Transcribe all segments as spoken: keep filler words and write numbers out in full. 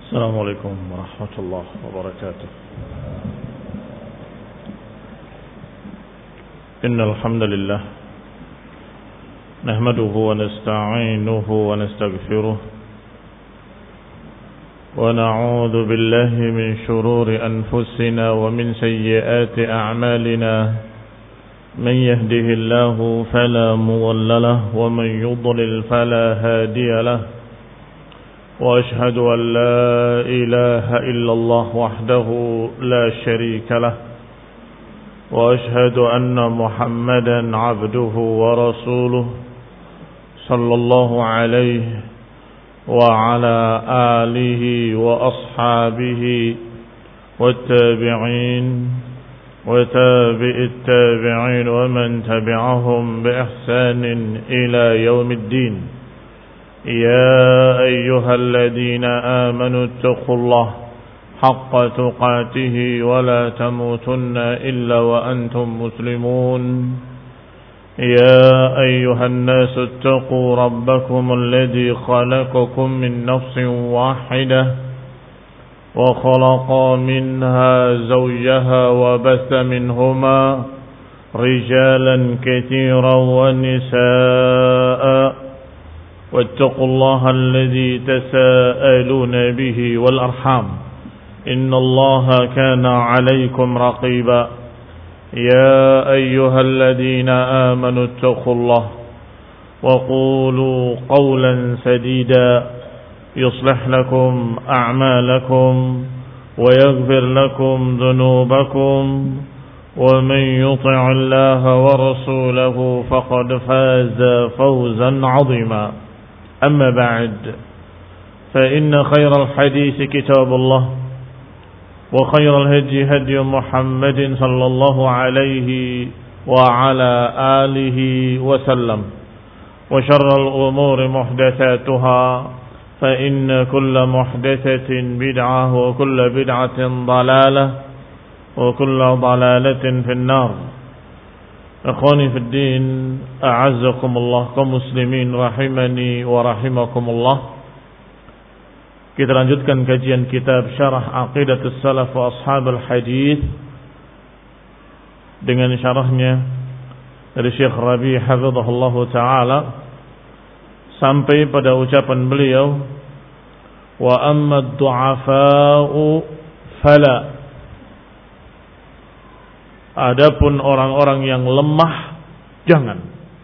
السلام عليكم ورحمة الله وبركاته. إن الحمد لله نحمده ونستعينه ونستغفره ونعوذ بالله من شرور أنفسنا ومن سيئات أعمالنا. من يهده الله فلا مضل له ومن يضلل فلا هادي له. وأشهد أن لا إله إلا الله وحده لا شريك له. وأشهد أن محمدا عبده ورسوله صلى الله عليه وعلى آله وأصحابه والتابعين وتابع التابعين ومن تبعهم بإحسان إلى يوم الدين. يا أيها الذين آمنوا اتقوا الله حق تقاته ولا تموتن إلا وأنتم مسلمون. يا أيها الناس اتقوا ربكم الذي خلقكم من نفس واحدة وخلق منها زوجها وبث منهما رجالا كثيرا ونساء. واتقوا الله الذي تساءلون به والأرحام إن الله كان عليكم رقيبا. يا أيها الذين آمنوا اتقوا الله وقولوا قولا سديدا يصلح لكم أعمالكم ويغفر لكم ذنوبكم ومن يطع الله ورسوله فقد فاز فوزا عظيما. أما بعد فإن خير الحديث كتاب الله وخير الهدي هدي محمد صلى الله عليه وعلى آله وسلم وشر الأمور محدثاتها فإن كل محدثة بدعة وكل بدعة ضلالة وكل ضلالة في النار. Akhwani fi din, a'azzakumullah, kaum muslimin rahimani wa rahimakumullah. Kita lanjutkan kajian kitab Syarah Aqidatus Salaf wa Ashabul Hadis dengan syarahnya dari Syekh Rabi' hafizahullahu taala sampai pada ucapan beliau, wa amma ad-du'afa'u fala. Adapun orang-orang yang lemah jangan,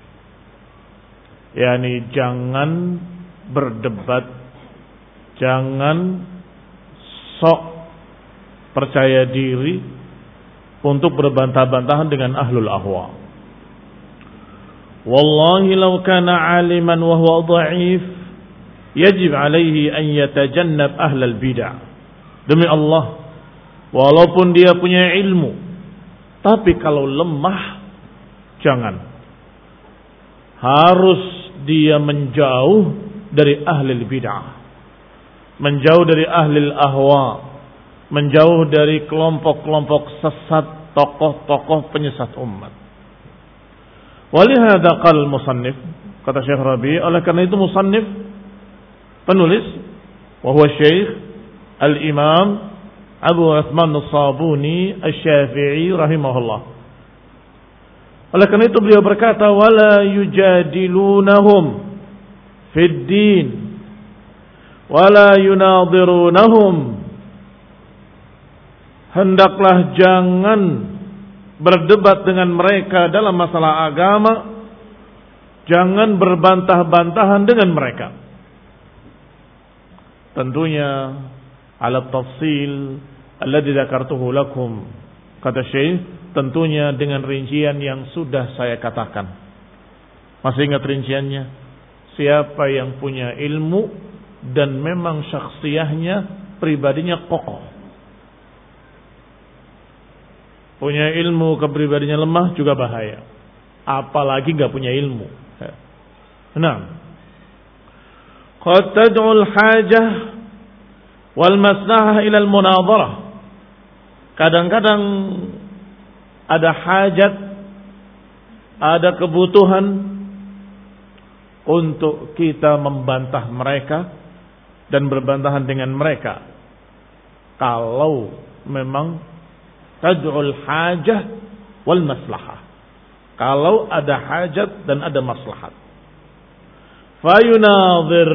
yakni jangan berdebat, jangan sok percaya diri untuk berbantah-bantahan dengan ahlul ahwa. Wallahi law kana aliman wa huwa dha'if yajib alaihi an yatajannab ahlal bid'ah. Demi Allah, walaupun dia punya ilmu, tapi kalau lemah, jangan. Harus dia menjauh dari ahli bid'ah, menjauh dari ahli ahwa, menjauh dari kelompok-kelompok sesat, tokoh-tokoh penyesat umat. Walihada qal musannif, kata Syekh Rabi', oleh karena itu musannif, penulis, wa huwa Syekh al-Imam Abu Uthman As-Sabuni Asy-Syafi'i rahimahullah. Oleh karena itu beliau berkata, wala yujadilunahum fid din wala yunadhirunahum. Hendaklah jangan berdebat dengan mereka dalam masalah agama, jangan berbantah-bantahan dengan mereka. Tentunya ala tafsil alladzi dzakartuhu lakum, kata Syekh, tentunya dengan rincian yang sudah saya katakan. Masih ingat rinciannya? Siapa yang punya ilmu dan memang syakhsiyahnya, pribadinya kokoh, punya ilmu kepribadiannya lemah juga bahaya, apalagi enggak punya ilmu. Nah, qad tad'ul hajah wal maslahah ila al munadharah. Kadang-kadang ada hajat, ada kebutuhan untuk kita membantah mereka dan berbantahan dengan mereka Kalau memang tad'ul hajah wal maslahah. Kalau ada hajat dan ada maslahat. Fayunadhir,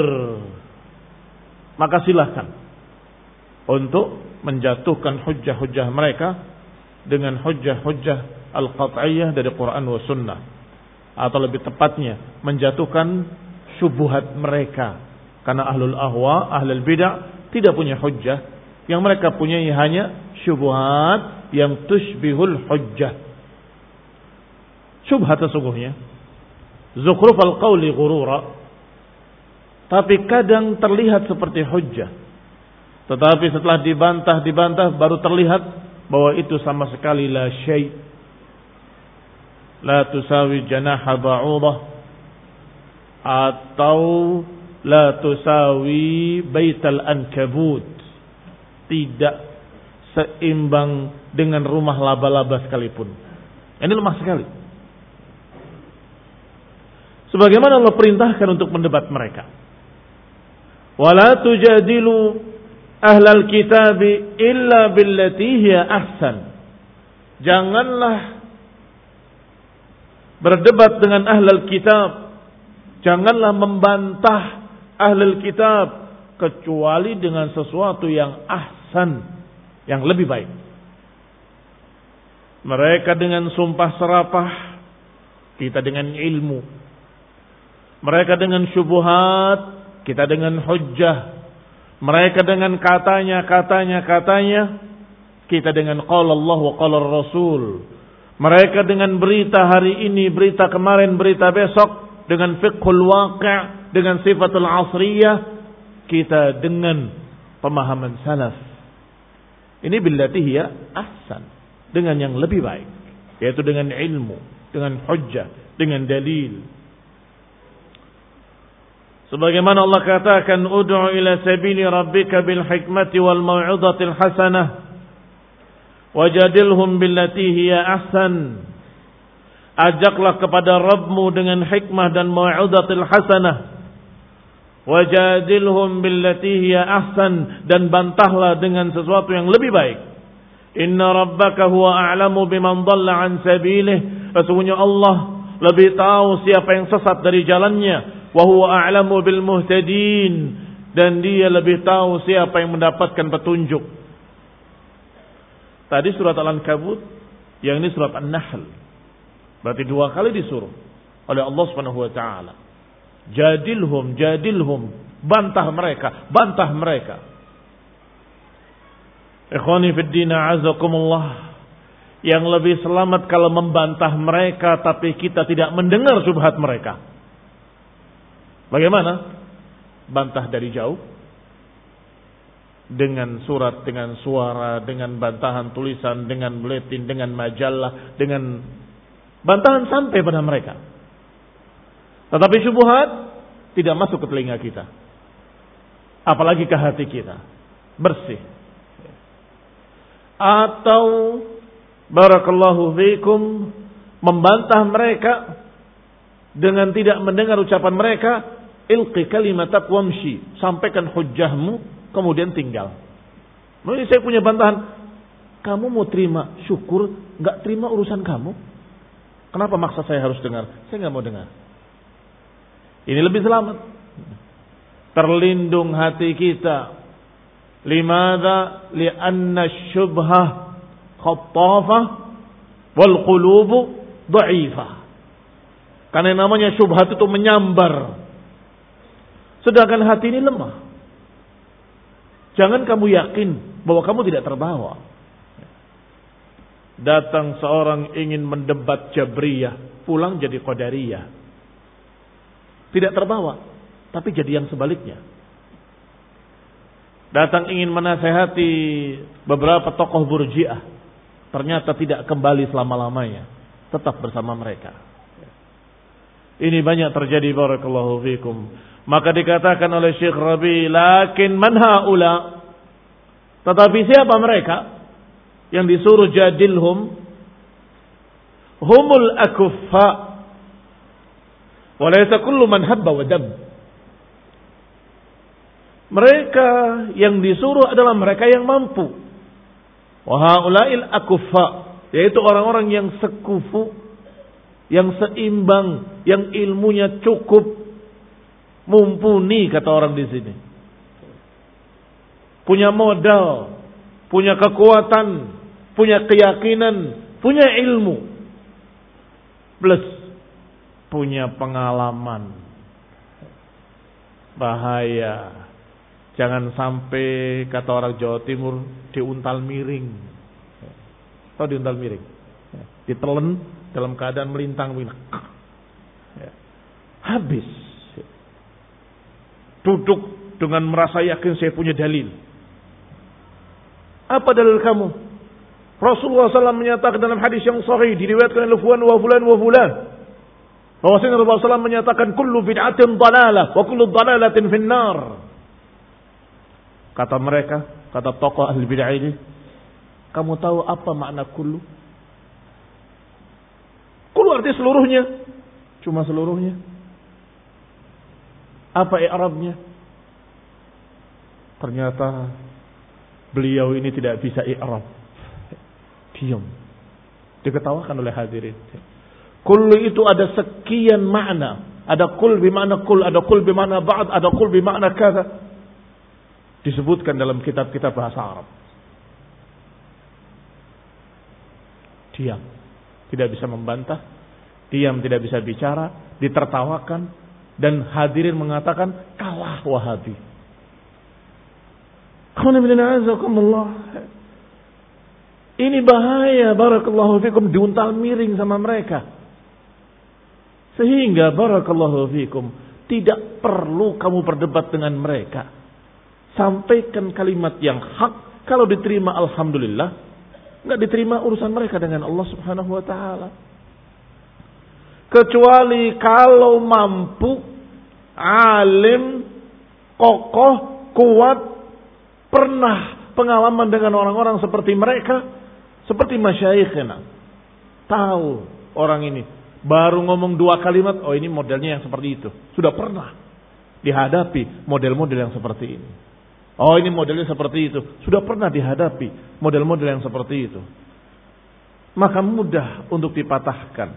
maka silakan untuk menjatuhkan hujjah-hujjah mereka dengan hujjah-hujjah al-qat'iyah dari Quran wa sunnah. Atau lebih tepatnya menjatuhkan syubhat mereka. Karena ahlul ahwa, ahlul bid'ah tidak punya hujjah. Yang mereka punyai hanya syubhat yang tushbihul hujjah. Syubhat sesungguhnya zukhrufal qawli ghurura, tapi kadang terlihat seperti hujjah. Tetapi setelah dibantah-dibantah baru terlihat bahwa itu sama sekali la syai'. La tusawi janaha ba'udah, atau la tusawi baital ankabut. Tidak seimbang dengan rumah laba-laba sekalipun. Ini lemah sekali. Sebagaimana Allah perintahkan untuk mendebat mereka. Wala tujadilu ahlal kitabi illa billati hiya ahsan. Janganlah berdebat dengan ahlul kitab. Janganlah membantah ahlul kitab kecuali dengan sesuatu yang ahsan, yang lebih baik. Mereka dengan sumpah serapah, kita dengan ilmu. Mereka dengan syubhat, kita dengan hujjah. Mereka dengan katanya, katanya, katanya, kita dengan qala Allah wa qala Rasul. Mereka dengan berita hari ini, berita kemarin, berita besok, dengan fiqhul waqi', dengan sifatul asriyah, kita dengan pemahaman salaf. Ini billati hiya ahsan, dengan yang lebih baik, yaitu dengan ilmu, dengan hujjah, dengan dalil. Sebagaimana Allah katakan, ud'u ila sabili rabbika bil hikmati wal mau'izatil hasanah wajadilhum billati hiya ahsan. Ajaklah kepada Rabbmu dengan hikmah dan mau'izatil hasanah. Wajadilhum billati hiya ahsan, dan bantahlah dengan sesuatu yang lebih baik. Inna rabbaka huwa a'lamu biman dhalla an sabilih. Sesungguhnya Allah lebih tahu siapa yang sesat dari jalannya. Wa huwa a'lamu bil muhtadin, dan dia lebih tahu siapa yang mendapatkan petunjuk. Tadi surat Al-Ankabut, yang ini surat An-Nahl. Berarti dua kali disuruh oleh Allah Subhanahu wa taala. Jadilhum, jadilhum, bantah mereka, bantah mereka. Ikhwani fid din, a'azakumullah. Yang lebih selamat kalau membantah mereka tapi kita tidak mendengar syubhat mereka. Bagaimana? Bantah dari jauh, dengan surat, dengan suara, dengan bantahan tulisan, dengan buletin, dengan majalah, dengan bantahan sampai pada mereka. Tetapi syubhat tidak masuk ke telinga kita, apalagi ke hati kita, bersih. Atau barakallahu fiikum, membantah mereka dengan tidak mendengar ucapan mereka. Ilqi kalimatak wamshi, sampaikan hujjahmu, kemudian tinggal. Nah, ini saya punya bantahan. Kamu mau terima, syukur. Gak terima, urusan kamu. Kenapa maksa saya harus dengar? Saya gak mau dengar. Ini lebih selamat. Terlindung hati kita. Limadha? Lianna syubhah khattafah wal qulubu dha'ifah. Karena yang namanya syubhat itu menyambar, sedangkan hati ini lemah. Jangan kamu yakin bahwa kamu tidak terbawa. Datang seorang ingin mendebat Jabriyah, pulang jadi Qadariyah. Tidak terbawa, tapi jadi yang sebaliknya. Datang ingin menasehati beberapa tokoh Burji'ah, ternyata tidak kembali selama-lamanya, tetap bersama mereka. Ini banyak terjadi, barakallahu fikum. Maka dikatakan oleh Syekh Rabi, lakin man haula, tetapi siapa mereka yang disuruh jadilhum? Humul akuffa wa laysa kullu man habba wa dam. Mereka yang disuruh adalah mereka yang mampu, Wa haula'il akuffa, yaitu orang-orang yang sekufu, yang seimbang, yang ilmunya cukup, mumpuni kata orang di sini. Punya modal, punya kekuatan, punya keyakinan, punya ilmu. Plus punya pengalaman. Bahaya. Jangan sampai kata orang Jawa Timur diuntal miring. Tahu diuntal miring? Ditelen dalam keadaan melintang melintang. Habis. Duduk dengan merasa yakin saya punya dalil. Apa dalil kamu? Rasulullah sallallahu alaihi wasallam menyatakan dalam hadis yang sahih diriwayatkan oleh fulan wa fulan wa fulan, bahwasanya Rasulullah sallallahu alaihi wasallam menyatakan kullu bid'atin dhalalah wa kullu dhalalatin finnar. Kata mereka, kata tokoh ahli bid'ah ini, kamu tahu apa makna kullu? Kullu artinya seluruhnya. Cuma seluruhnya. Apa i'rabnya? Ternyata beliau ini tidak bisa i'rab. Diam. Diketawakan oleh hadirin. Kullu itu ada sekian makna. Ada kul bermakna kul, ada kul bermakna ba'd, ada kul bermakna kata. Disebutkan dalam kitab-kitab bahasa Arab. Diam. Tidak bisa membantah. Diam, tidak bisa bicara. Ditertawakan. Dan hadirin mengatakan, kalah Wahabi. Ini bahaya, barakallahu fikum, diuntal miring sama mereka. Sehingga barakallahu fikum, tidak perlu kamu berdebat dengan mereka. Sampaikan kalimat yang hak, kalau diterima alhamdulillah, enggak diterima urusan mereka dengan Allah Subhanahu wa taala. Kecuali kalau mampu, alim, kokoh, kuat, pernah pengalaman dengan orang-orang seperti mereka, seperti masyayikhna. Tahu orang ini baru ngomong dua kalimat, oh ini modelnya yang seperti itu. Sudah pernah dihadapi model-model yang seperti ini. Oh ini modelnya seperti itu. Sudah pernah dihadapi model-model yang seperti itu. Maka mudah untuk dipatahkan.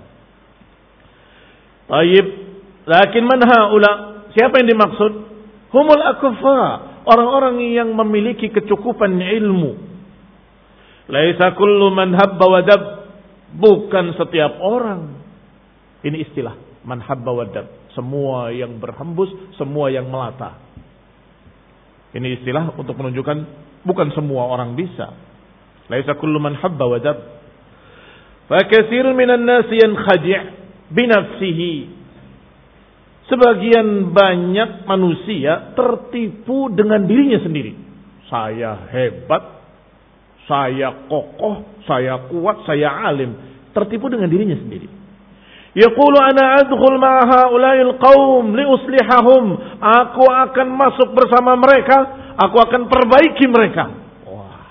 Taib, lakin man haula? Siapa yang dimaksud? Humul akuffa, orang-orang yang memiliki kecukupan ilmu. Laisa kullu man habba wa dab, bukan setiap orang. Ini istilah man habba wa dab, semua yang berhembus, semua yang melata. Ini istilah untuk menunjukkan bukan semua orang bisa. Laisa kullu man habba wa dab. Fa katsirun minan nasi yankhadi' bi nafsihi. Sebagian banyak manusia tertipu dengan dirinya sendiri. Saya hebat, saya kokoh, saya kuat, saya alim. Tertipu dengan dirinya sendiri. Yaqulu ana adkhul ma'a haula'il qaum li uslihahum. Aku akan masuk bersama mereka, aku akan perbaiki mereka. Wah.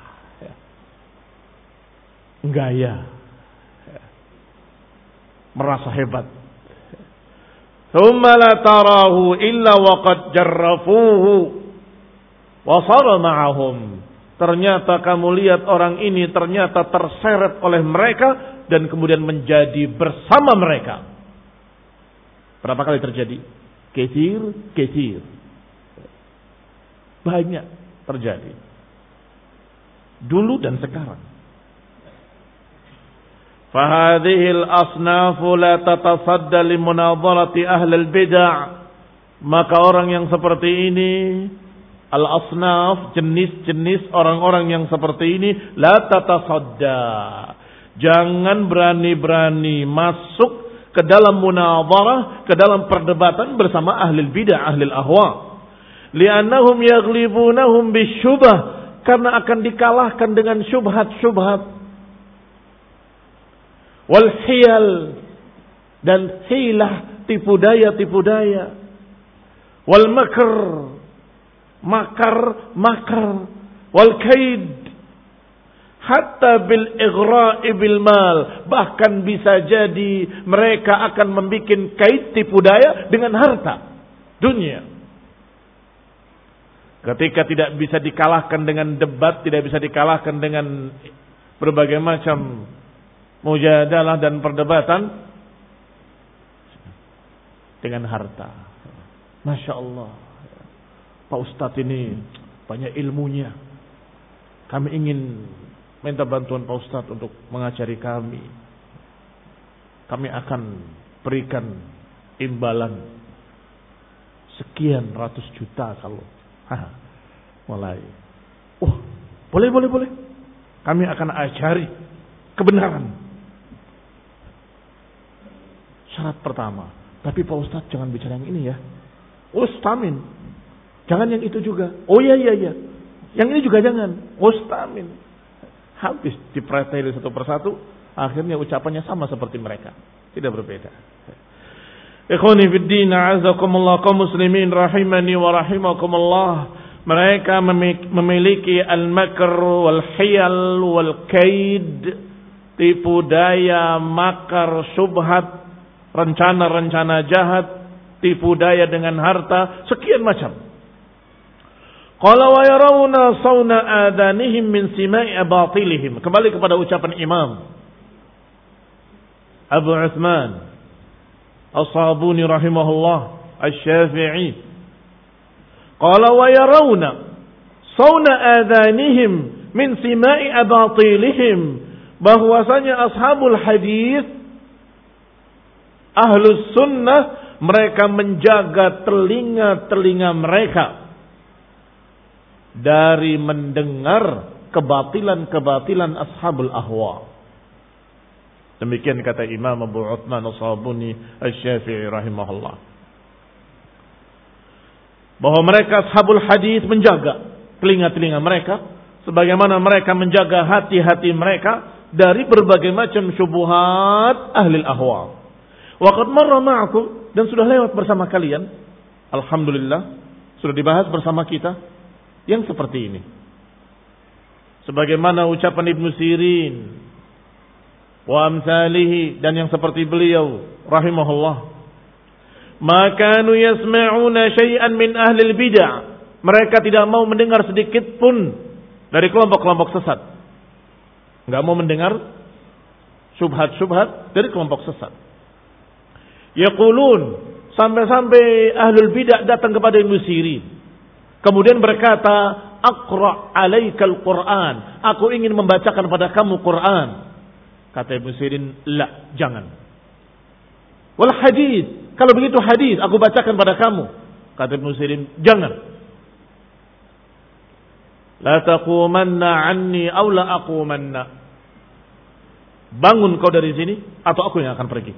Gaya. Merasa hebat. Thumma la tarahu illa waqad jarrafuhu wa sara ma'ahum. Ternyata kamu lihat orang ini ternyata terseret oleh mereka dan kemudian menjadi bersama mereka. Berapa kali terjadi? Katsir, katsir. Banyak terjadi. Dulu dan sekarang. Fahadhil asnafu la tatasadda limunadharati ahlil bid'ah. Maka orang yang seperti ini, al-asnaf, jenis-jenis orang-orang yang seperti ini, la tatasadda. Jangan berani-berani masuk ke dalam munadharah, ke dalam perdebatan bersama ahlil bid'ah, ahlil ahwa. Li'annahum yaghlibunahum bisyubah, karena akan dikalahkan dengan syubhat-syubhat. Wal hiyal, dan hilah, tipu daya, tipu daya. Wal makr, makar, makar. Wal kaid, hatta bil ighra'i bil mal, bahkan bisa jadi mereka akan membuat kait tipu daya dengan harta dunia. Ketika tidak bisa dikalahkan dengan debat, tidak bisa dikalahkan dengan berbagai macam mujadalah dan perdebatan dengan harta. Masya Allah, Pak Ustadz ini banyak ilmunya. Kami ingin minta bantuan Pak Ustadz untuk mengajari kami. Kami akan berikan imbalan sekian ratus juta kalau. Hah, mulai. Oh, boleh, boleh, boleh. Kami akan ajari kebenaran. Syarat pertama. Tapi Pak Ustadz jangan bicara yang ini ya. Ustamin. Jangan yang itu juga. Oh iya iya iya. Yang ini juga jangan. Ustamin. Habis dipreteli satu persatu. Akhirnya ucapannya sama seperti mereka. Tidak berbeda. Ikhwani fiddin, a'azakumullah, kaum muslimin rahimani wa rahimakumullah. Mereka memiliki al-makr wal-hiyal wal-kaid. Tipu daya, makar, syubhat, rencana-rencana jahat, tipu daya dengan harta, sekian macam. Qala wa yarawna sawna adanihim min sima'i batilihim. Kembali kepada ucapan Imam Abu Uthman As-Sabuni rahimahullah Asy-Syafi'i. Qala wa yarawna sawna adanihim min sima'i batilihim, bahwasanya ashabul hadis, ahlus sunnah, mereka menjaga telinga-telinga mereka dari mendengar kebatilan-kebatilan ashabul ahwa. Demikian kata Imam Abu Uthman As-Sabuni Asy-Syafi'i rahimahullah. Bahwa mereka ashabul hadis menjaga telinga-telinga mereka sebagaimana mereka menjaga hati-hati mereka dari berbagai macam syubhat ahli ahwa. Waqad marra ma'akum, dan sudah lewat bersama kalian, alhamdulillah, sudah dibahas bersama kita yang seperti ini. Sebagaimana ucapan Ibnu Sirin wa amsalihi, dan yang seperti beliau rahimahullah, ma kanu yasma'una syai'an min ahli bidah, mereka tidak mau mendengar sedikit pun dari kelompok-kelompok sesat. Enggak mau mendengar syubhat-syubhat dari kelompok sesat. Yaqulun, sampai-sampai ahlul bidah datang kepada Ibnu Sirin, kemudian berkata, aqra' alaikal Qur'an, aku ingin membacakan pada kamu Quran. Kata Ibnu Sirin, la, jangan. Wal hadis, kalau begitu hadis aku bacakan pada kamu. Kata Ibnu Sirin, jangan. La taqumanna anni aw la aqumanna, bangun kau dari sini atau aku yang akan pergi.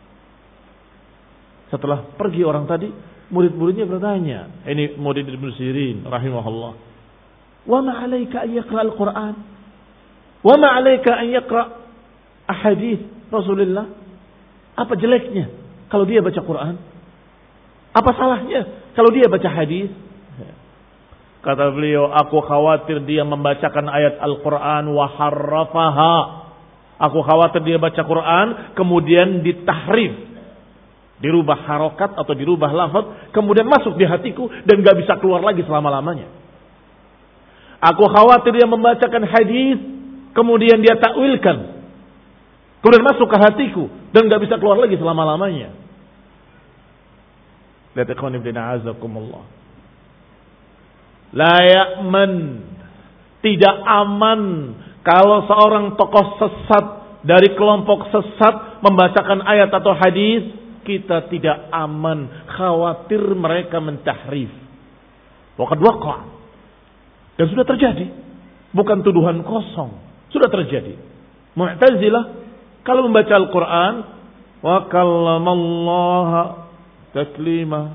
Setelah pergi orang tadi, murid-muridnya bertanya, ini murid Ibnu Sirin rahimahullah, wa ma 'alaika an yaqra' al-Qur'an? Wa ma 'alaika an yaqra' ahadits Rasulullah? Apa jeleknya kalau dia baca Quran? Apa salahnya kalau dia baca hadis? Kata beliau, aku khawatir dia membacakan ayat Al-Quran wa harrafaha. Aku khawatir dia baca Quran kemudian ditahrif, dirubah harokat atau dirubah lafaz, kemudian masuk di hatiku dan gak bisa keluar lagi selama-lamanya. Aku khawatir dia membacakan hadis, kemudian dia takwilkan, kemudian masuk ke hatiku dan gak bisa keluar lagi selama-lamanya. Lihat ikhwan ibn a'azakumullah. La ya'man, tidak aman kalau seorang tokoh sesat dari kelompok sesat membacakan ayat atau hadis. Kita tidak aman, khawatir mereka mentahrif. Waqad waqa', dan sudah terjadi, bukan tuduhan kosong, sudah terjadi. Mu'tazilah kalau membaca Al-Quran, wa kallamallaha taklima,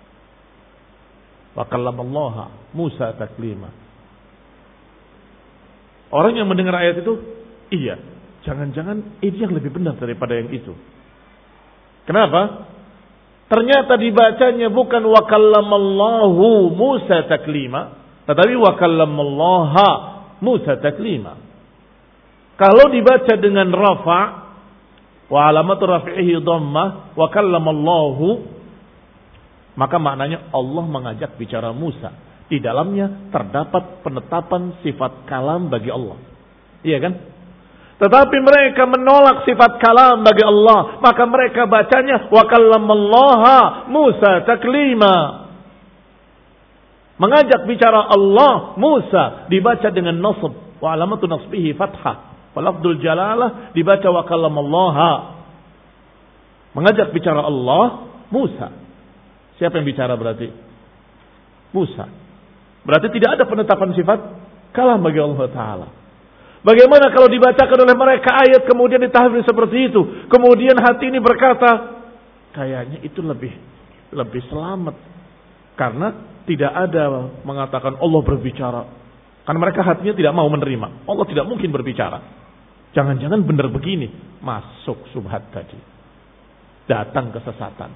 wa kallamallaha Musa taklima. Orang yang mendengar ayat itu, iya, jangan-jangan ini yang lebih benar daripada yang itu. Kenapa? Ternyata dibacanya bukan wa kallamallahu Musa taklima, tetapi wa kallamallaha Musa taklima. Kalau dibaca dengan rafa', wa alamatu rafi'ihi dhammah, wa kallamallahu, maka maknanya Allah mengajak bicara Musa. Di dalamnya terdapat penetapan sifat kalam bagi Allah. Iya kan? Tetapi mereka menolak sifat kalam bagi Allah, maka mereka bacanya wa kallamallaha Musa taklima. Mengajak bicara Allah Musa dibaca dengan nasb, wa alamatu nasbihi fathah. Wa lafdzul jalalah dibaca wa kallamallaha. Mengajak bicara Allah Musa. Siapa yang bicara berarti? Musa. Berarti tidak ada penetapan sifat kalam bagi Allah Ta'ala. Bagaimana kalau dibacakan oleh mereka ayat kemudian ditahwil seperti itu, kemudian hati ini berkata kayaknya itu lebih lebih selamat karena tidak ada mengatakan Allah berbicara, karena mereka hatinya tidak mau menerima Allah tidak mungkin berbicara. Jangan-jangan benar begini, masuk subhat tadi, datang kesesatan.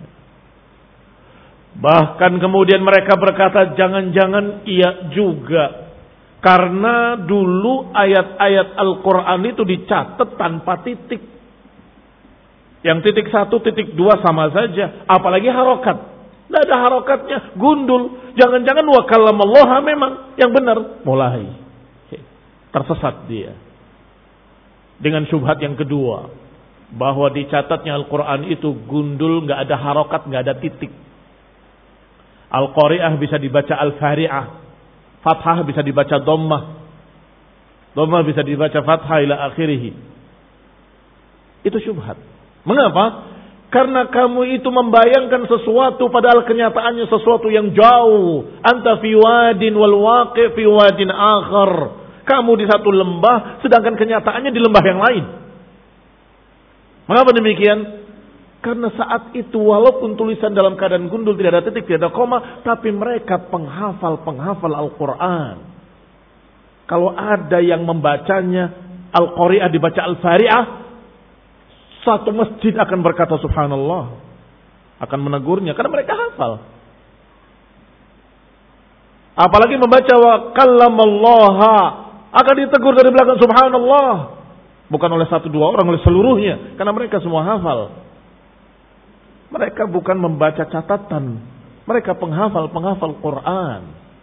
Bahkan kemudian mereka berkata jangan-jangan iya juga, karena dulu ayat-ayat Al-Quran itu dicatat tanpa titik. Yang titik satu, titik dua sama saja. Apalagi harokat. Tidak ada harokatnya, gundul. Jangan-jangan wa kallamallaha memang yang benar. Mulai tersesat dia. Dengan syubhat yang kedua, bahwa dicatatnya Al-Quran itu gundul, nggak ada harokat, nggak ada titik. Al-Qari'ah bisa dibaca Al-Fari'ah. Fathah bisa dibaca dhammah. Dhammah bisa dibaca fathah ila akhirih. Itu syubhat. Mengapa? Karena kamu itu membayangkan sesuatu padahal kenyataannya sesuatu yang jauh. Anta fi wadin wal waqi' fi wadin akhar. Kamu di satu lembah sedangkan kenyataannya di lembah yang lain. Mengapa demikian? Karena saat itu walaupun tulisan dalam keadaan gundul, tidak ada titik, tidak ada koma, tapi mereka penghafal-penghafal Al-Quran. Kalau ada yang membacanya Al-Qari'ah dibaca Al-Fari'ah, satu masjid akan berkata subhanallah, akan menegurnya karena mereka hafal. Apalagi membaca wa kallamallaha, akan ditegur dari belakang subhanallah, bukan oleh satu dua orang, oleh seluruhnya, karena mereka semua hafal. Mereka bukan membaca catatan, mereka penghafal-penghafal Quran.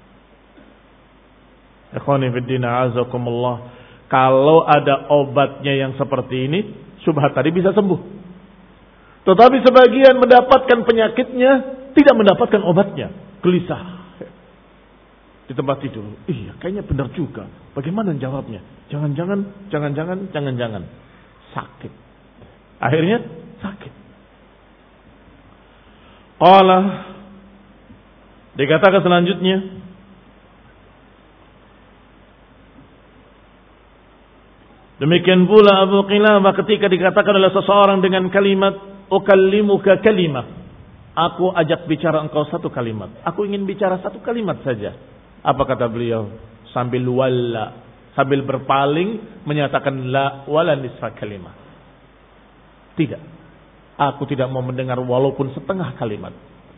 Ikhwani fiddin a'azakumullah. Kalau ada obatnya yang seperti ini, syubhat tadi bisa sembuh. Tetapi sebagian mendapatkan penyakitnya, tidak mendapatkan obatnya, gelisah di tempat tidur. Iya, kayaknya benar juga. Bagaimana jawabnya? Jangan-jangan, jangan-jangan, jangan-jangan sakit. Akhirnya sakit. Allah dikatakan selanjutnya, demikian pula Abu Qilabah ketika dikatakan oleh seseorang dengan kalimat ukallimuka kalimah, aku ajak bicara engkau satu kalimat, aku ingin bicara satu kalimat saja. Apa kata beliau? Sambil walla, sambil berpaling menyatakan la wala nisfa kalimah. Tidak, aku tidak mau mendengar walaupun setengah kalimat.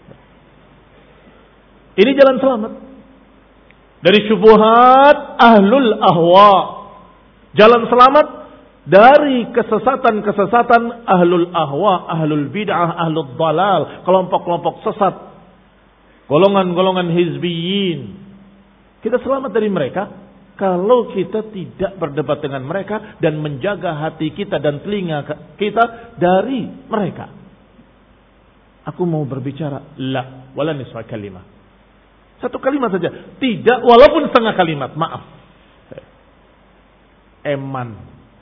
Ini jalan selamat dari syubhat ahlul ahwa. Jalan selamat dari kesesatan-kesesatan ahlul ahwa, ahlul bid'ah, ahlul dalal, kelompok-kelompok sesat, golongan-golongan hizbiyin. Kita selamat dari mereka kalau kita tidak berdebat dengan mereka dan menjaga hati kita dan telinga kita dari mereka. Aku mau berbicara la wala nisfa kalimah. Satu kalimat saja, tidak walaupun setengah kalimat, maaf. Eman.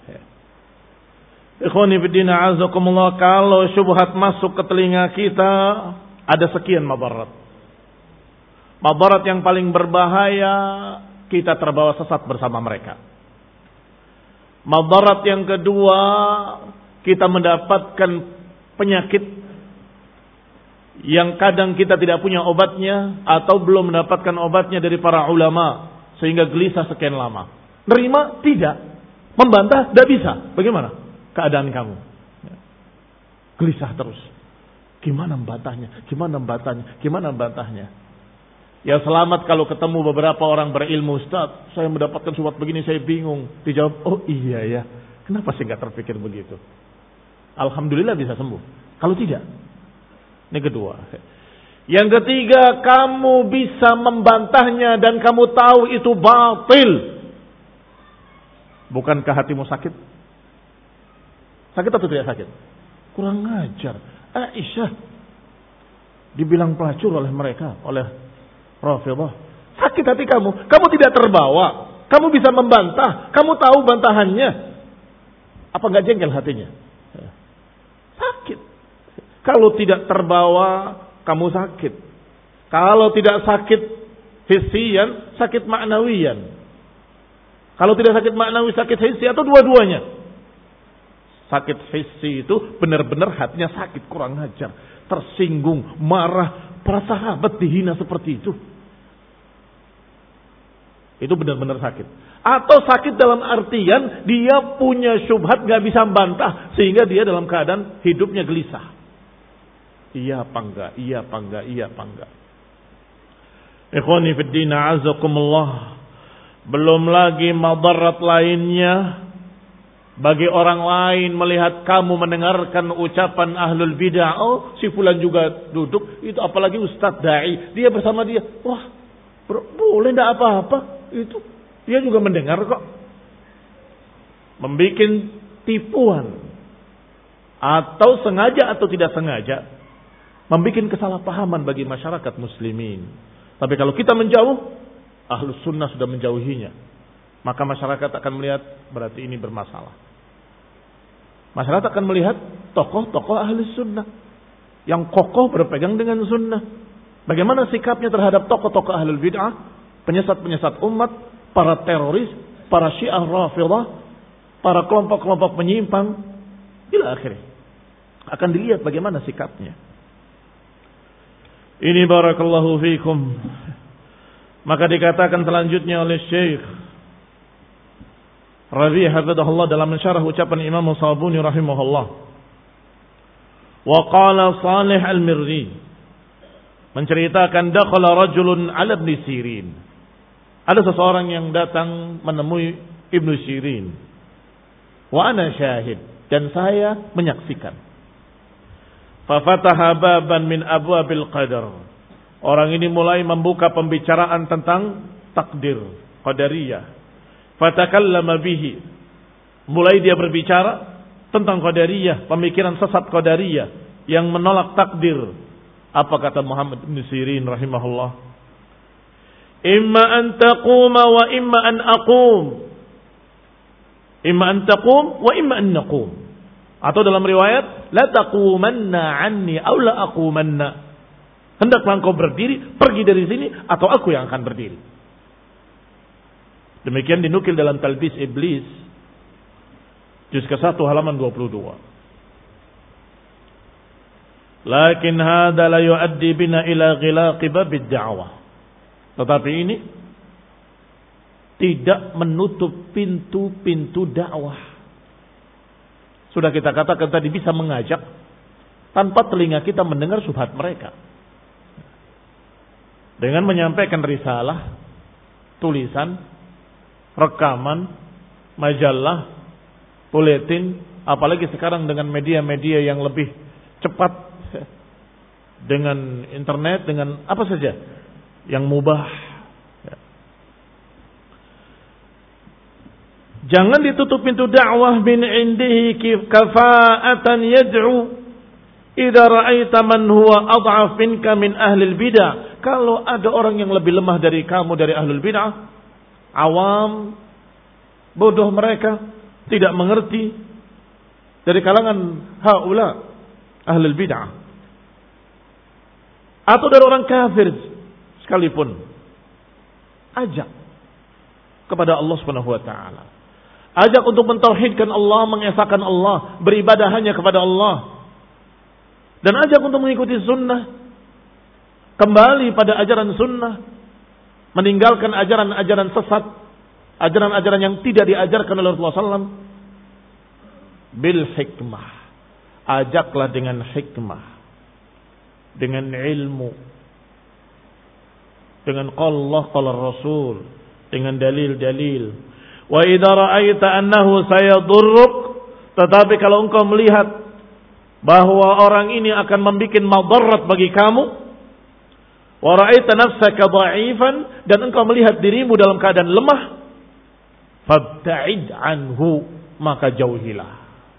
Ikhwani fiddin a'azakumullah, kalau syubhat masuk ke telinga kita, ada sekian madarat. Madarat yang paling berbahaya, kita terbawa sesat bersama mereka. Madarat yang kedua, kita mendapatkan penyakit yang kadang kita tidak punya obatnya atau belum mendapatkan obatnya dari para ulama sehingga gelisah sekian lama. Nerima? Tidak. Membantah? Tidak bisa. Bagaimana keadaan kamu? Gelisah terus. Gimana membantahnya? Gimana membantahnya? Gimana membantahnya? Ya selamat kalau ketemu beberapa orang berilmu. Ustaz, saya mendapatkan surat begini, saya bingung. Dijawab, oh iya ya. Kenapa sih nggak terpikir begitu? Alhamdulillah bisa sembuh. Kalau tidak, ini kedua. Yang ketiga, kamu bisa membantahnya dan kamu tahu itu batil. Bukankah hatimu sakit? Sakit atau tidak sakit? Kurang ajar. Aisyah dibilang pelacur oleh mereka, oleh Rafidhah. Sakit hati kamu. Kamu tidak terbawa. Kamu bisa membantah. Kamu tahu bantahannya. Apa enggak jengkel hatinya? Sakit. Kalau tidak terbawa, kamu sakit. Kalau tidak sakit hissian, sakit maknawiyan. Kalau tidak sakit maknawi, sakit hissi atau dua-duanya. Sakit hissi itu benar-benar hatinya sakit, kurang ajar, tersinggung, marah, para sahabat dihina seperti itu. Itu benar-benar sakit. Atau sakit dalam artian dia punya syubhat, gak bisa bantah, sehingga dia dalam keadaan hidupnya gelisah. Iya apa enggak, iya apa enggak, iya apa enggak. Ikhwani fiddin, a'azakumullah. Belum lagi madarat lainnya bagi orang lain melihat kamu mendengarkan ucapan ahlul bid'ah. Oh, si fulan juga duduk, itu apalagi ustaz dai, dia bersama dia. Wah, boleh enggak apa-apa. Itu dia juga mendengar kok. Membikin tipuan atau sengaja atau tidak sengaja membikin kesalahpahaman bagi masyarakat muslimin. Tapi kalau kita menjauh, ahlus sunnah sudah menjauhinya, maka masyarakat akan melihat berarti ini bermasalah. Masyarakat akan melihat tokoh-tokoh ahlus sunnah yang kokoh berpegang dengan sunnah. Bagaimana sikapnya terhadap tokoh-tokoh ahlul bid'ah, penyesat-penyesat umat, para teroris, para syiah rafidhah, para kelompok-kelompok penyimpang, ila akhirnya. Akan dilihat bagaimana sikapnya. Ini barakallahu fikum. Maka dikatakan selanjutnya oleh Syekh Rabi' hafizahullah dalam mensyarah ucapan Imam Sabuni rahimahullah. Wa qala Salih al-Mirri, menceritakan dakhala rajulun ala Ibn Sirin. Ada seseorang yang datang menemui Ibnu Sirin. Wa ana syahid, dan saya menyaksikan. Fa fataha baban min abwabil qadar. Orang ini mulai membuka pembicaraan tentang takdir, qadariyah. Fatakallama bihi. Mulai dia berbicara tentang qadariyah, pemikiran sesat qadariyah yang menolak takdir. Apa kata Muhammad bin Sirin rahimahullah? Imma an taquma wa imma an aqum. Imma an taqum wa imma an naqum. Atau dalam riwayat, la taqumanna anni aw la aqumanna. Hendaklah engkau berdiri, pergi dari sini, atau aku yang akan berdiri. Demikian dinukil dalam Talbis Iblis, juz ke satu halaman dua puluh dua. Lakin hadza la yuaddi bina ila ghilaqi babid da'wah. Tetapi ini tidak menutup pintu-pintu dakwah. Sudah kita katakan tadi, bisa mengajak tanpa telinga kita mendengar syubhat mereka. Dengan menyampaikan risalah, tulisan, rekaman, majalah, buletin, apalagi sekarang dengan media-media yang lebih cepat, dengan internet, dengan apa saja yang mubah. Jangan ditutup pintu dakwah min indihi kafa'atan yad'u idza ra'aita man huwa ad'af minka min ahli al-bid'ah. Kalau ada orang yang lebih lemah dari kamu, dari ahlul bid'ah, awam, bodoh mereka, tidak mengerti, dari kalangan haula ahlul bid'ah, atau dari orang kafir sekalipun, ajak kepada Allah Subhanahu wa taala. Ajak untuk mentauhidkan Allah, mengesahkan Allah, beribadah hanya kepada Allah. Dan ajak untuk mengikuti sunnah, kembali pada ajaran sunnah, meninggalkan ajaran-ajaran sesat, ajaran-ajaran yang tidak diajarkan oleh Rasulullah sallallahu alaihi wasallam. Bil hikmah, ajaklah dengan hikmah, dengan ilmu, dengan qala Allah qala Rasul, dengan dalil-dalil. Wa idza ra'aita annahu sayadurruk, tetapi kalau engkau melihat bahwa orang ini akan membuat madarat bagi kamu, wa ra'aita nafsaka dha'ifan, dan engkau melihat dirimu dalam keadaan lemah, fabta'id anhu, maka jauhilah.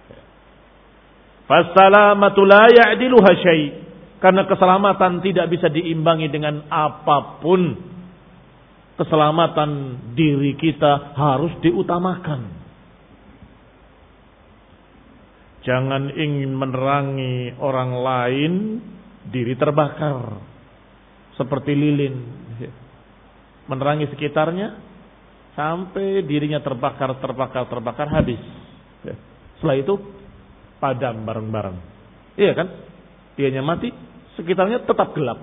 Fassalamatu la ya'diluha syai', karena keselamatan tidak bisa diimbangi dengan apapun. Keselamatan diri kita harus diutamakan. Jangan ingin menerangi orang lain, diri terbakar. Seperti lilin. Menerangi sekitarnya, sampai dirinya terbakar, terbakar, terbakar, habis. Setelah itu, padam bareng-bareng. Iya kan? Dianya mati, sekitarnya tetap gelap.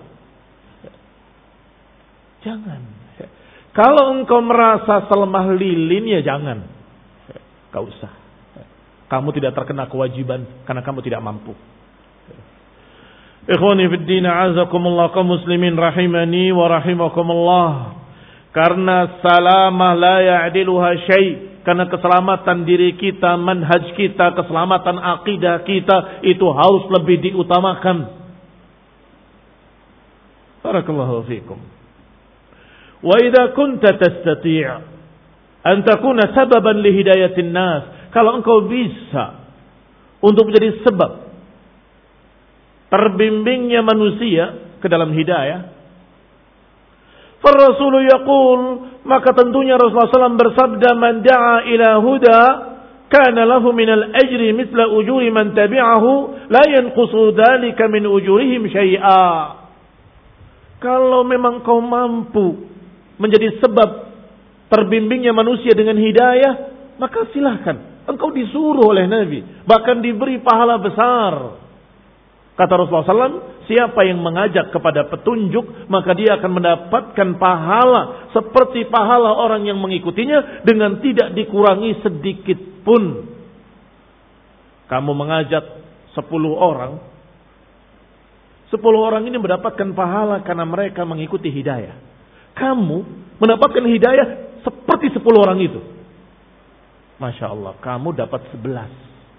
Jangan. Kalau engkau merasa selemah lilin, ya jangan. Gak usah. Kamu tidak terkena kewajiban karena kamu tidak mampu. Ikhwani fid din, a'azakumullah kaum muslimin rahimani wa rahimakumullah. Karena salamah la ya'diluha syai', karena keselamatan diri kita, manhaj kita, keselamatan akidah kita itu harus lebih diutamakan. Barakallahu fiikum. Wa idza kunta tastati' an takuna sababan li hidayatin nas, kalau engkau bisa untuk menjadi sebab terbimbingnya manusia ke dalam hidayah, fa Rasul yaqul, maka tentunya Rasulullah sallallahu alaihi wasallam bersabda, man da'a ila huda kana lahu minal ajri mithla ujuri man tabi'ahu la yanqusu dzalika min ujurihim syai'a. Kalau memang kau mampu menjadi sebab terbimbingnya manusia dengan hidayah, maka silahkan. Engkau disuruh oleh Nabi, bahkan diberi pahala besar. Kata Rasulullah sallallahu alaihi wasallam, siapa yang mengajak kepada petunjuk, maka dia akan mendapatkan pahala seperti pahala orang yang mengikutinya dengan tidak dikurangi sedikit pun. Kamu mengajak sepuluh orang, sepuluh orang ini mendapatkan pahala karena mereka mengikuti hidayah. Kamu mendapatkan hidayah seperti sepuluh orang itu. Masya Allah, kamu dapat sebelas.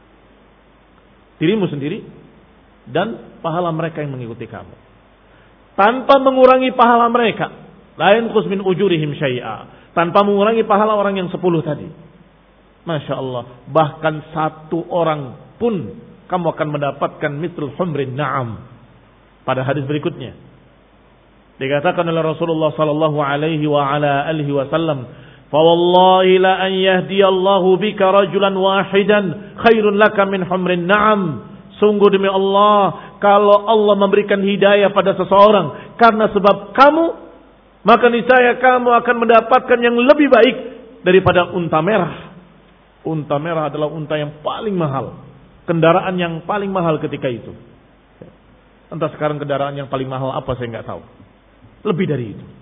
Dirimu sendiri dan pahala mereka yang mengikuti kamu. Tanpa mengurangi pahala mereka. La yanqus min ujurihim syai'a. Tanpa mengurangi pahala orang yang sepuluh tadi. Masya Allah, bahkan satu orang pun kamu akan mendapatkan mithl humrin na'am. Pada hadis berikutnya dikatakan oleh Rasulullah sallallahu alaihi wa ala alihi wasallam, "Fa wallahi la an yahdiyallahu bika rajulan wahidan khairun laka min humrin na'am." Sungguh demi Allah, kalau Allah memberikan hidayah pada seseorang karena sebab kamu, maka niscaya kamu akan mendapatkan yang lebih baik daripada unta merah. Unta merah adalah unta yang paling mahal, kendaraan yang paling mahal ketika itu. Entah sekarang kendaraan yang paling mahal apa, saya enggak tahu. Lebih dari itu.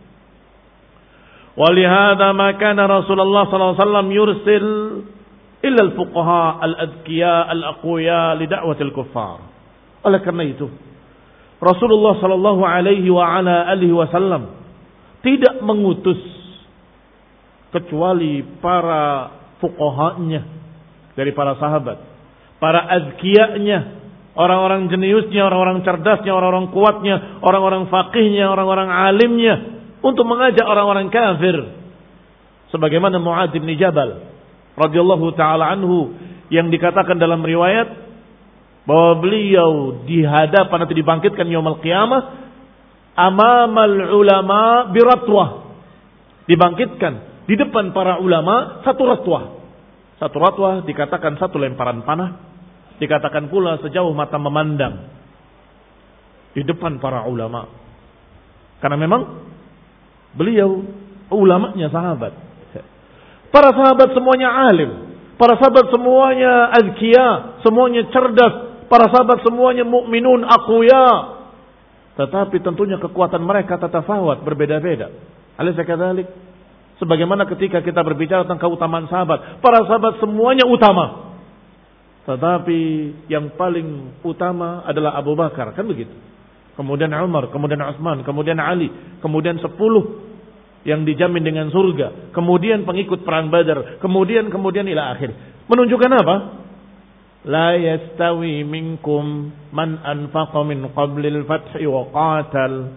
Walihada makana Rasulullah sallallahu alaihi wasallam yursil illa al-fuqaha al-adqiya al-aqwiya li da'wati al-kuffar. Oleh karena itu, Rasulullah sallallahu alaihi wa ala alihi wasallam tidak mengutus kecuali para fuqahanya dari para sahabat, para azkiyanya, orang-orang jeniusnya, orang-orang cerdasnya, orang-orang kuatnya, orang-orang faqihnya, orang-orang alimnya, untuk mengajak orang-orang kafir. Sebagaimana Mu'adz bin Jabal radhiyallahu taala anhu yang dikatakan dalam riwayat bahwa beliau di hadapan atau dibangkitkan yaumul qiyamah amamal ulama biratwah. Dibangkitkan di depan para ulama satu ratwah. Satu ratwah dikatakan satu lemparan panah. Dikatakan pula sejauh mata memandang di depan para ulama. Karena memang beliau ulamanya sahabat. Para sahabat semuanya alim. Para sahabat semuanya azkiya, semuanya cerdas. Para sahabat semuanya mukminun aqwiya. Tetapi tentunya kekuatan mereka tatafawat, berbeda-beda. Alaysa kadzalik? Sebagaimana ketika kita berbicara tentang keutamaan sahabat, para sahabat semuanya utama. Tetapi yang paling utama adalah Abu Bakar, kan begitu. Kemudian Umar, kemudian Utsman, kemudian Ali, kemudian sepuluh yang dijamin dengan surga, kemudian pengikut perang Badar, kemudian kemudian ila akhir. Menunjukkan apa? La yastawi minkum man anfaqa min qablil fathi wa qatal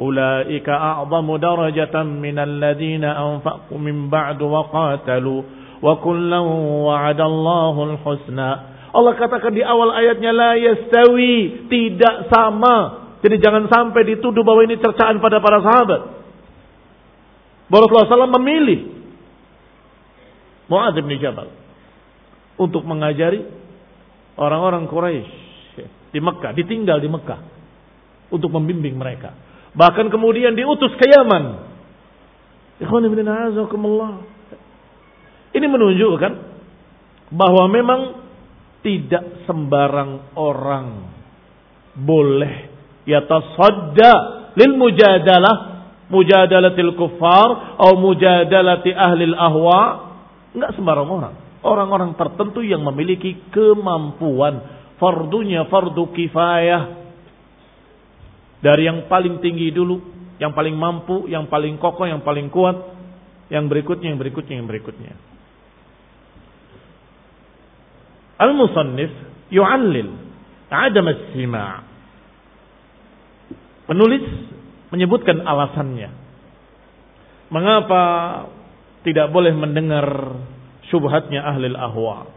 ulaika a'zamu darajatan minal ladzina anfaqu min ba'du wa qatalu wa kullan wa'adallahu al-husna. Allah katakan di awal ayatnya la yastawi, tidak sama. Jadi jangan sampai dituduh bahwa ini cercaan pada para sahabat. Rasulullah sallallahu alaihi wasallam memilih Mu'adz bin Jabal untuk mengajari orang-orang Quraisy di Mekah, ditinggal di Mekah untuk membimbing mereka. Bahkan kemudian diutus ke Yaman. Ikhwan fillah a'azakumullah. Ini menunjukkan bahwa memang tidak sembarang orang boleh yatasadda lil mujadalah, mujadalatil kuffar atau mujadalati ahli ahwa. Enggak sembarang orang. Orang-orang tertentu yang memiliki kemampuan, fardunya fardu kifayah. Dari yang paling tinggi dulu, yang paling mampu, yang paling kokoh, yang paling kuat, yang berikutnya, yang berikutnya, yang berikutnya. Al-musannif yu'allil adam as-sima'. Penulis menyebutkan alasannya. Mengapa tidak boleh mendengar syubhatnya ahli al-ahwa.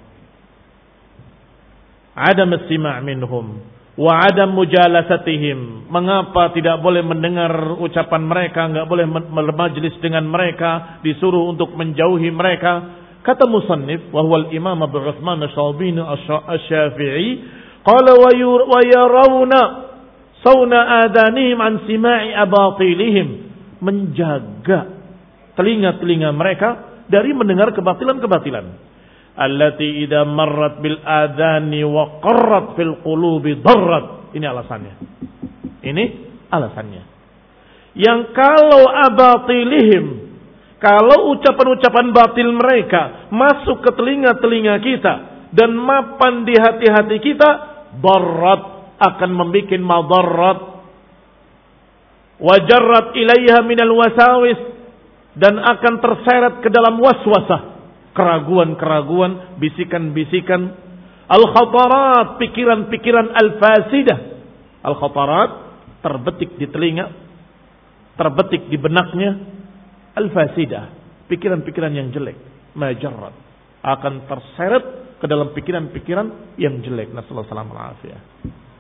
Adam as-sima' minhum wa adam mujalasatihim. Mengapa tidak boleh mendengar ucapan mereka, enggak boleh bermajlis dengan mereka, disuruh untuk menjauhi mereka. Kata musannif wa huwa al-imam Abu Utsman Asy-Syabini Asy-Syafi'i qala wa yarawna sauna adanihim an sima'i abatilihim, menjaga telinga-telinga mereka dari mendengar kebatilan-kebatilan. Allati idza marrat bil adani wa qarrat fil qulubi darrat. Ini alasannya. Ini alasannya. Yang kalau abatilihim, kalau ucapan-ucapan batil mereka masuk ke telinga-telinga kita dan mapan di hati-hati kita, darrat, akan membuat madarrat. Wajarrat ilaiha minal wasawis, dan akan terseret ke dalam waswasah, keraguan-keraguan, bisikan-bisikan, al-khatarat, pikiran-pikiran al-fasidah. Al-khatarat terbetik di telinga, terbetik di benaknya, al-fasidah, pikiran-pikiran yang jelek, majarrat, akan terseret ke dalam pikiran-pikiran yang jelek. Nasallahu alaihi wasallam.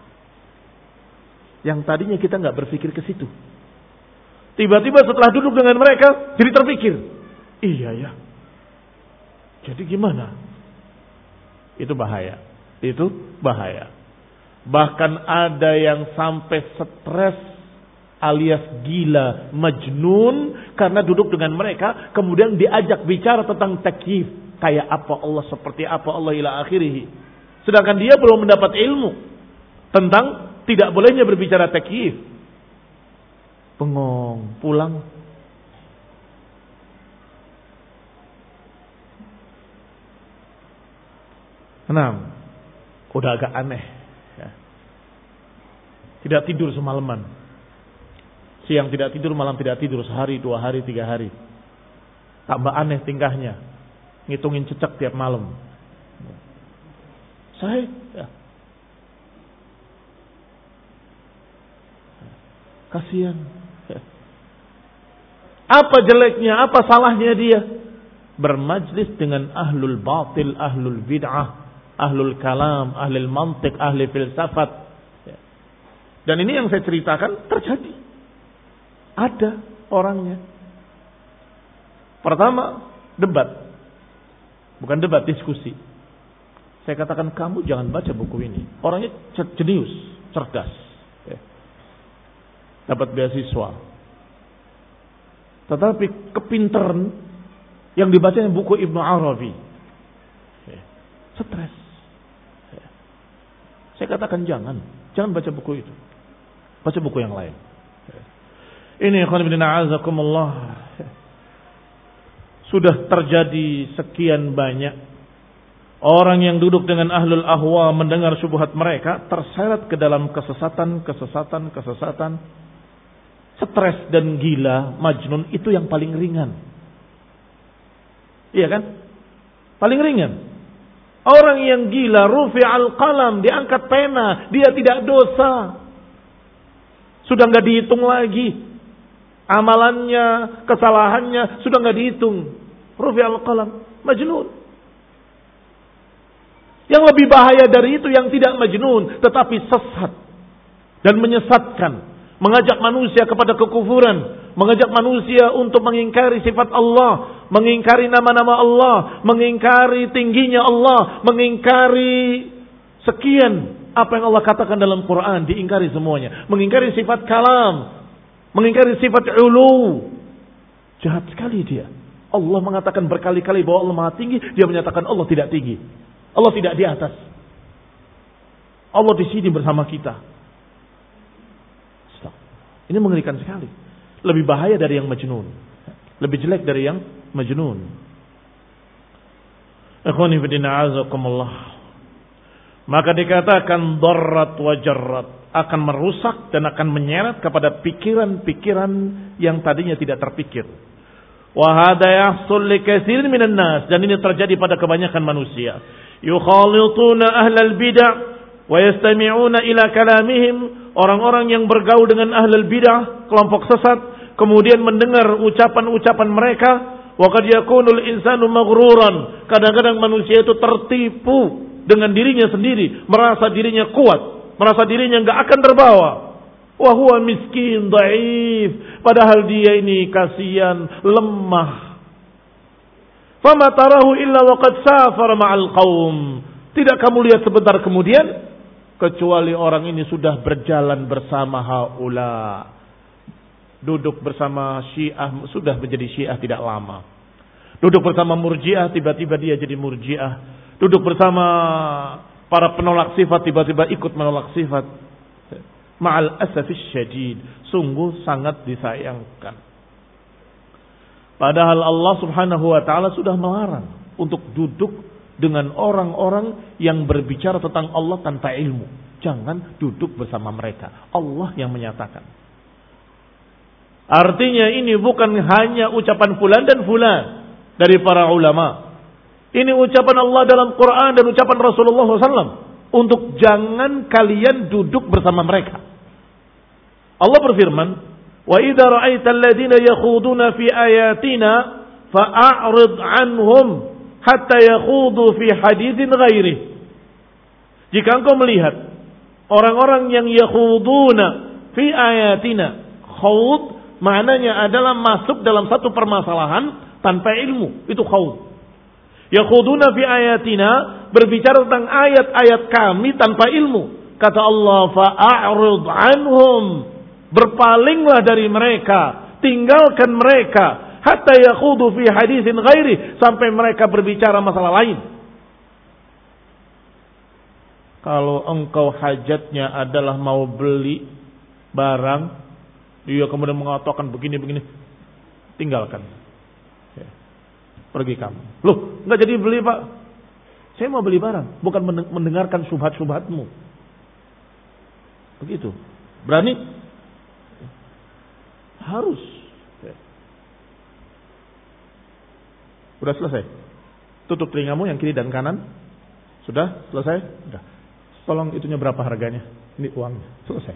Yang tadinya kita nggak berpikir ke situ, tiba-tiba setelah duduk dengan mereka jadi terpikir, iya ya. Jadi gimana? Itu bahaya. Itu bahaya. Bahkan ada yang sampai stres alias gila, majnun, karena duduk dengan mereka, kemudian diajak bicara tentang takyif. Kayak apa Allah, seperti apa Allah, ila akhirih. Sedangkan dia belum mendapat ilmu tentang tidak bolehnya berbicara takyif. Bengong, pulang. Enam, udah agak aneh. Ya. Tidak tidur semalaman. Siang tidak tidur, malam tidak tidur. Sehari, dua hari, tiga hari. Tambah aneh tingkahnya. Ngitungin cecak tiap malam. Saya, ya. Kasihan. Ya. Apa jeleknya, apa salahnya dia? Bermajlis dengan ahlul batil, ahlul bid'ah, ahlul kalam, ahlul mantiq, ahli filsafat. Dan ini yang saya ceritakan terjadi. Ada orangnya. Pertama, debat. Bukan debat, diskusi. Saya katakan, kamu jangan baca buku ini. Orangnya jenius, cerdas. Dapat beasiswa. Tetapi kepintaran yang dibacanya buku Ibnu Arabi. Stres. Saya katakan jangan, jangan baca buku itu. Baca buku yang lain. Ini ikhwan fillah a'azakumullah. Sudah terjadi sekian banyak orang yang duduk dengan ahlul ahwa, mendengar syubhat mereka, terseret ke dalam kesesatan, kesesatan, kesesatan. Stres dan gila, majnun, itu yang paling ringan. Iya kan? Paling ringan. Orang yang gila, rufi'al qalam, diangkat pena, dia tidak dosa. Sudah nggak dihitung lagi. Amalannya, kesalahannya sudah nggak dihitung. rufi'al qalam, majnun. Yang lebih bahaya dari itu yang tidak majnun tetapi sesat dan menyesatkan, mengajak manusia kepada kekufuran, mengajak manusia untuk mengingkari sifat Allah, mengingkari nama-nama Allah, mengingkari tingginya Allah, mengingkari sekian apa yang Allah katakan dalam Quran, diingkari semuanya, mengingkari sifat kalam, mengingkari sifat ulu. Jahat sekali dia. Allah mengatakan berkali-kali bahwa Allah Maha tinggi, dia menyatakan Allah tidak tinggi. Allah tidak di atas. Allah di sini bersama kita. Stop. Ini mengerikan sekali. Lebih bahaya dari yang majnun. Lebih jelek dari yang majnun. Ikhwani fi din a'azakumullah. Maka dikatakan darrat wa jarrat, akan merusak dan akan menyeret kepada pikiran-pikiran yang tadinya tidak terpikir. Wa hadha yahsul li katsirin minan nas, dan ini terjadi pada kebanyakan manusia. Yukhalituna ahlal bid'ah wa yastami'una ila kalamihim, orang-orang yang bergaul dengan ahlul bid'ah, kelompok sesat, kemudian mendengar ucapan-ucapan mereka. Wa qad yakunul insanu maghruran, kadang-kadang manusia itu tertipu dengan dirinya sendiri, merasa dirinya kuat, merasa dirinya enggak akan terbawa. Wa huwa miskin dhaif, padahal dia ini kasihan, lemah. Fama tarahu illa waqad safara ma'al qaum, tidak kamu lihat sebentar kemudian kecuali orang ini sudah berjalan bersama haula, duduk bersama Syiah, sudah menjadi Syiah tidak lama. Duduk bersama Murji'ah, tiba-tiba dia jadi Murji'ah. Duduk bersama para penolak sifat, tiba-tiba ikut menolak sifat. Ma'al asafis syadid, sungguh sangat disayangkan. Padahal Allah Subhanahu wa taala sudah melarang untuk duduk dengan orang-orang yang berbicara tentang Allah tanpa ilmu. Jangan duduk bersama mereka. Allah yang menyatakan. Artinya ini bukan hanya ucapan fulan dan fulan dari para ulama. Ini ucapan Allah dalam Quran dan ucapan Rasulullah shallallahu alaihi wasallam untuk jangan kalian duduk bersama mereka. Allah berfirman, "Wa idza ra'aita alladziina yakhuduna fi ayatina fa'rid 'anhum hatta yakhudu fi haditsin ghairi." Jika engkau melihat orang-orang yang yakhuduna fi ayatina, khawd maknanya adalah masuk dalam satu permasalahan tanpa ilmu, itu khawd. Yakhuduna fi ayatina, berbicara tentang ayat-ayat kami tanpa ilmu. Kata Allah, fa'rid 'anhum, berpalinglah dari mereka, tinggalkan mereka, hatta yakhudu fi haditsin ghairi, sampai mereka berbicara masalah lain. Kalau engkau hajatnya adalah mau beli barang, dia kemudian mengatakan begini-begini, tinggalkan. Pergi kamu. Loh, enggak jadi beli, Pak. Saya mau beli barang, bukan mendengarkan syubhat-syubhatmu. Begitu. Berani? Harus. Sudah selesai. Tutup telingamu yang kiri dan kanan. Sudah selesai? Sudah. Tolong itunya berapa harganya? Ini uangnya. Selesai.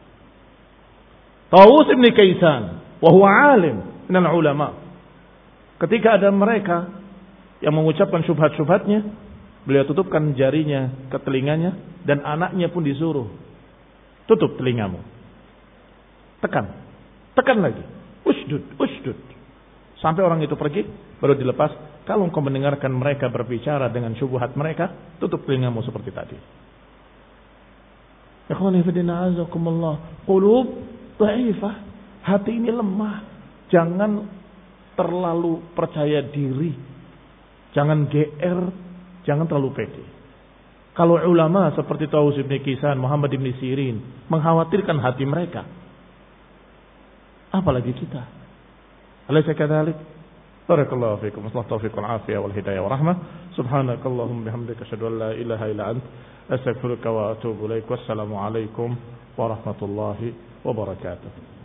Tawus ibn Kaisan, wa huwa alim minal ulama. Ketika ada mereka yang mengucapkan syubhat-syubhatnya, beliau tutupkan jarinya ke telinganya dan anaknya pun disuruh, tutup telingamu. Tekan. Tekan lagi. Usdud, usdud. Sampai orang itu pergi, baru dilepas. Kalau engkau mendengarkan mereka berbicara dengan syubhat mereka, tutup telingamu seperti tadi. Ikhwani fillah, azakumullah. Qulub dhaifah. Hati ini lemah. Jangan terlalu percaya diri. Jangan G R, jangan terlalu pede. Kalau ulama seperti Tawus ibn Kaisan, Muhammad ibn Sirin mengkhawatirkan hati mereka, apalagi kita. Alaysa kadzalik? Barakallahu fiikum. Wassallallahu taufiq wal afiyah wal hidayah wa rahmah. Subhanakallahumma bihamdika asyhadu an la ilaha illa ant astaghfiruka wa atubu ilaik. Wassalamu alaikum warahmatullahi wabarakatuh.